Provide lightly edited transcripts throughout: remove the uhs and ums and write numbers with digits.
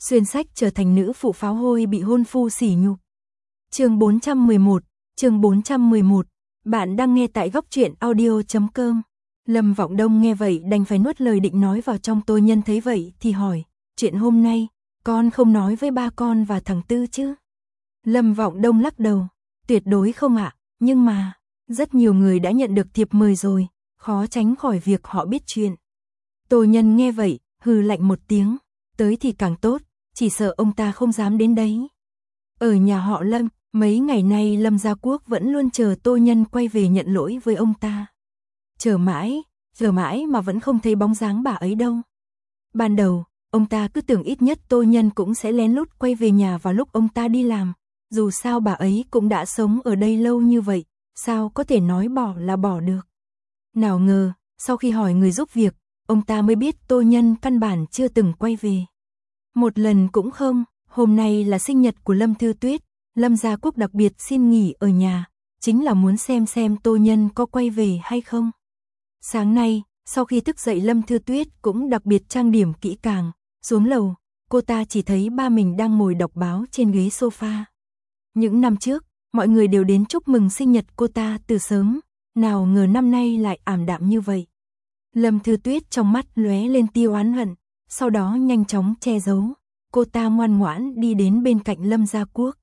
xuyên sách trở thành nữ phụ pháo hôi bị hôn phu sỉ nhục. Chương 411, bạn đang nghe tại góc truyện audio.com. Lâm Vọng Đông nghe vậy đành phải nuốt lời định nói vào trong. Tô Nhân thấy vậy thì hỏi, chuyện hôm nay, con không nói với ba con và thằng Tư chứ? Lâm Vọng Đông lắc đầu, tuyệt đối không ạ, nhưng mà, rất nhiều người đã nhận được thiệp mời rồi, khó tránh khỏi việc họ biết chuyện. Tô Nhân nghe vậy, hừ lạnh một tiếng, tới thì càng tốt, chỉ sợ ông ta không dám đến đấy. Ở nhà họ Lâm, mấy ngày nay Lâm Gia Quốc vẫn luôn chờ Tô Nhân quay về nhận lỗi với ông ta. Chờ mãi mà vẫn không thấy bóng dáng bà ấy đâu. Ban đầu, ông ta cứ tưởng ít nhất Tô Nhân cũng sẽ lén lút quay về nhà vào lúc ông ta đi làm. Dù sao bà ấy cũng đã sống ở đây lâu như vậy, sao có thể nói bỏ là bỏ được. Nào ngờ, sau khi hỏi người giúp việc, ông ta mới biết Tô Nhân căn bản chưa từng quay về. Một lần cũng không. Hôm nay là sinh nhật của Lâm Thư Tuyết, Lâm Gia Quốc đặc biệt xin nghỉ ở nhà, chính là muốn xem Tô Nhân có quay về hay không. Sáng nay, sau khi thức dậy Lâm Thư Tuyết cũng đặc biệt trang điểm kỹ càng, xuống lầu, cô ta chỉ thấy ba mình đang ngồi đọc báo trên ghế sofa. Những năm trước, mọi người đều đến chúc mừng sinh nhật cô ta từ sớm, nào ngờ năm nay lại ảm đạm như vậy. Lâm Thư Tuyết trong mắt lóe lên tia oán hận, sau đó nhanh chóng che giấu. Cô ta ngoan ngoãn đi đến bên cạnh Lâm Gia Quốc.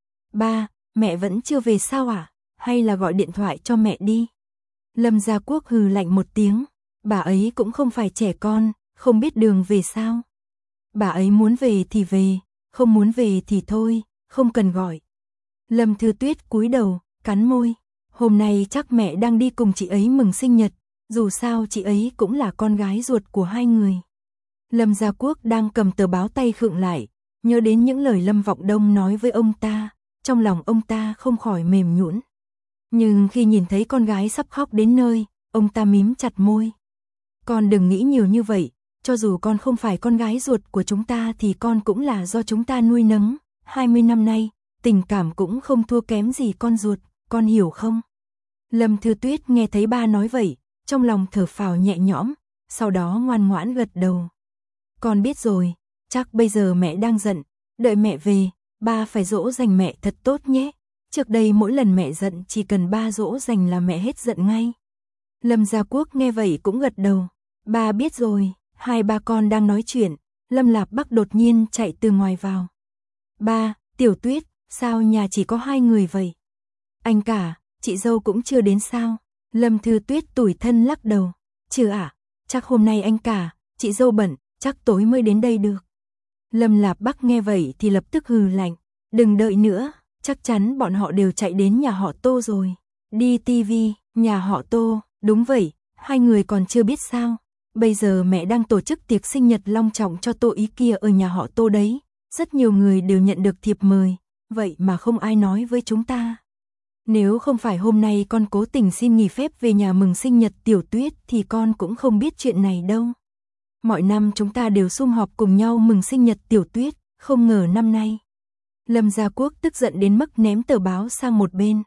Ba, mẹ vẫn chưa về sao à? Hay là gọi điện thoại cho mẹ đi? Lâm Gia Quốc hừ lạnh một tiếng. Bà ấy cũng không phải trẻ con, không biết đường về sao? Bà ấy muốn về thì về, không muốn về thì thôi, không cần gọi. Lâm Thư Tuyết cúi đầu, cắn môi. Hôm nay chắc mẹ đang đi cùng chị ấy mừng sinh nhật, dù sao chị ấy cũng là con gái ruột của hai người. Lâm Gia Quốc đang cầm tờ báo tay khựng lại, nhớ đến những lời Lâm Vọng Đông nói với ông ta, trong lòng ông ta không khỏi mềm nhũn. Nhưng khi nhìn thấy con gái sắp khóc đến nơi, ông ta mím chặt môi. Con đừng nghĩ nhiều như vậy, cho dù con không phải con gái ruột của chúng ta thì con cũng là do chúng ta nuôi nấng, 20 năm nay, tình cảm cũng không thua kém gì con ruột, con hiểu không? Lâm Thư Tuyết nghe thấy ba nói vậy, trong lòng thở phào nhẹ nhõm, sau đó ngoan ngoãn gật đầu. Con biết rồi, chắc bây giờ mẹ đang giận, đợi mẹ về, ba phải dỗ dành mẹ thật tốt nhé. Trước đây mỗi lần mẹ giận chỉ cần ba dỗ dành là mẹ hết giận ngay. Lâm Gia Quốc nghe vậy cũng gật đầu, ba biết rồi. Hai ba con đang nói chuyện, Lâm Lạp Bắc đột nhiên chạy từ ngoài vào. Ba, Tiểu Tuyết, sao nhà chỉ có hai người vậy? Anh cả, chị dâu cũng chưa đến sao? Lâm Thư Tuyết tủi thân lắc đầu, chưa ạ, chắc hôm nay anh cả, chị dâu bận, chắc tối mới đến đây được. Lâm Lạp Bắc nghe vậy thì lập tức hừ lạnh, đừng đợi nữa, chắc chắn bọn họ đều chạy đến nhà họ Tô rồi. Đi tivi, nhà họ Tô, đúng vậy, hai người còn chưa biết sao. Bây giờ mẹ đang tổ chức tiệc sinh nhật long trọng cho Tô Ý kia ở nhà họ Tô đấy. Rất nhiều người đều nhận được thiệp mời, vậy mà không ai nói với chúng ta. Nếu không phải hôm nay con cố tình xin nghỉ phép về nhà mừng sinh nhật Tiểu Tuyết thì con cũng không biết chuyện này đâu. Mọi năm chúng ta đều sum họp cùng nhau mừng sinh nhật Tiểu Tuyết, không ngờ năm nay. Lâm Gia Quốc tức giận đến mức ném tờ báo sang một bên.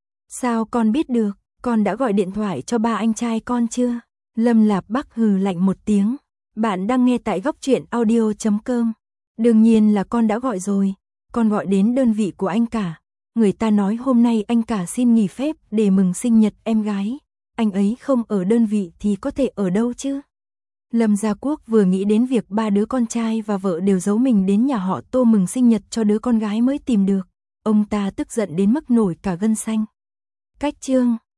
Sao con biết được, con đã gọi điện thoại cho ba anh trai con chưa? Lâm Lạp Bắc hừ lạnh một tiếng. Bạn đang nghe tại góc truyện audio.com. Đương nhiên là con đã gọi rồi, con gọi đến đơn vị của anh cả. Người ta nói hôm nay anh cả xin nghỉ phép để mừng sinh nhật em gái. Anh ấy không ở đơn vị thì có thể ở đâu chứ? Lâm Gia Quốc vừa nghĩ đến việc ba đứa con trai và vợ đều giấu mình đến nhà họ Tô mừng sinh nhật cho đứa con gái mới tìm được. Ông ta tức giận đến mức nổi cả gân xanh. Cách chương